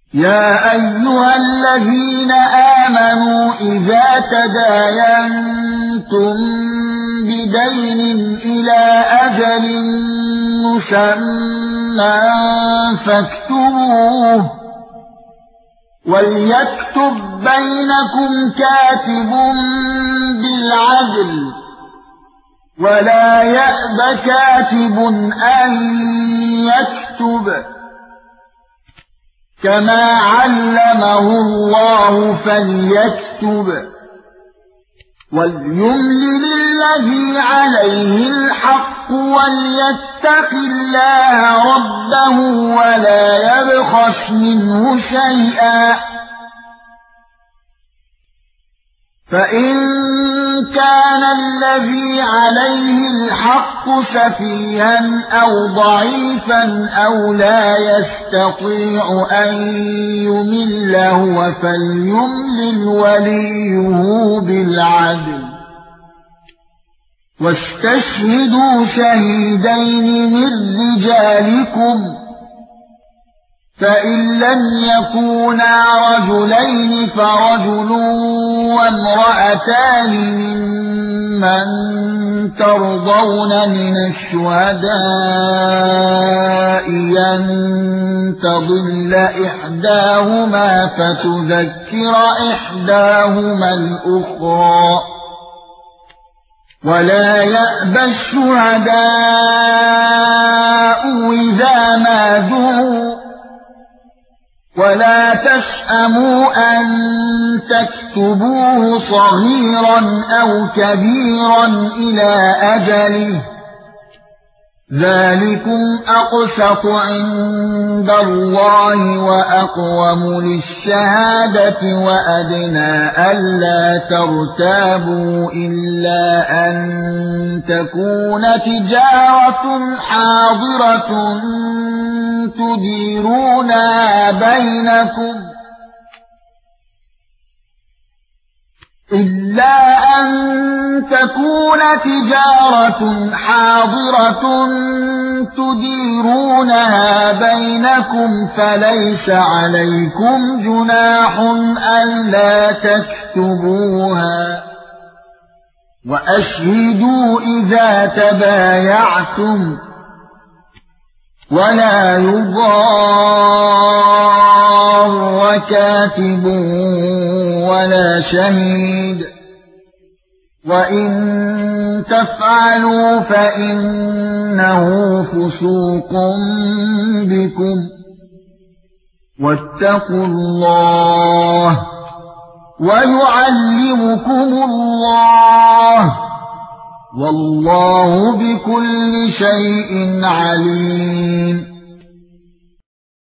يا ايها الذين امنوا اذا تداينتم بدين الى اجل مسمى فاكتبوه وليكتب بينكم كاتب بالعدل ولا يأب كاتب أن يكتب كما علمه الله فليكتب وليملل الذي عليه الحق وليتق الله ربه ولا يبخس منه شيئا فإن كان الذي عليه الحق سفيها أو ضعيفا أو لا يستطيع أن يمل هو فليملل وليه بالعدل واستشهدوا شهيدين من رجالكم فإن لم يكونا رجلين فرجل وامرأتان ممن ترضون من الشهداء أن تضل إحداهما فتذكر إحداهما الأخرى ولا يأبى الشهداء إذا ما دعوا ولا تسأموا أن تكتبوه صغيرا أو كبيرا إلى أجله ذلكم أقسط عند الله وأقوم للشهادة وأدنى ألا ترتابوا إلا أن تكون تجارة حاضرة تديرونها بينكم فليس عليكم جناح ألا تكتبوها وأشهدوا إذا تبايعتم ولا يضار كاتب ولا شهيد وإن تفعلوا فإنه فسوق بكم واتقوا الله ويعلمكم الله والله بكل شيء عليم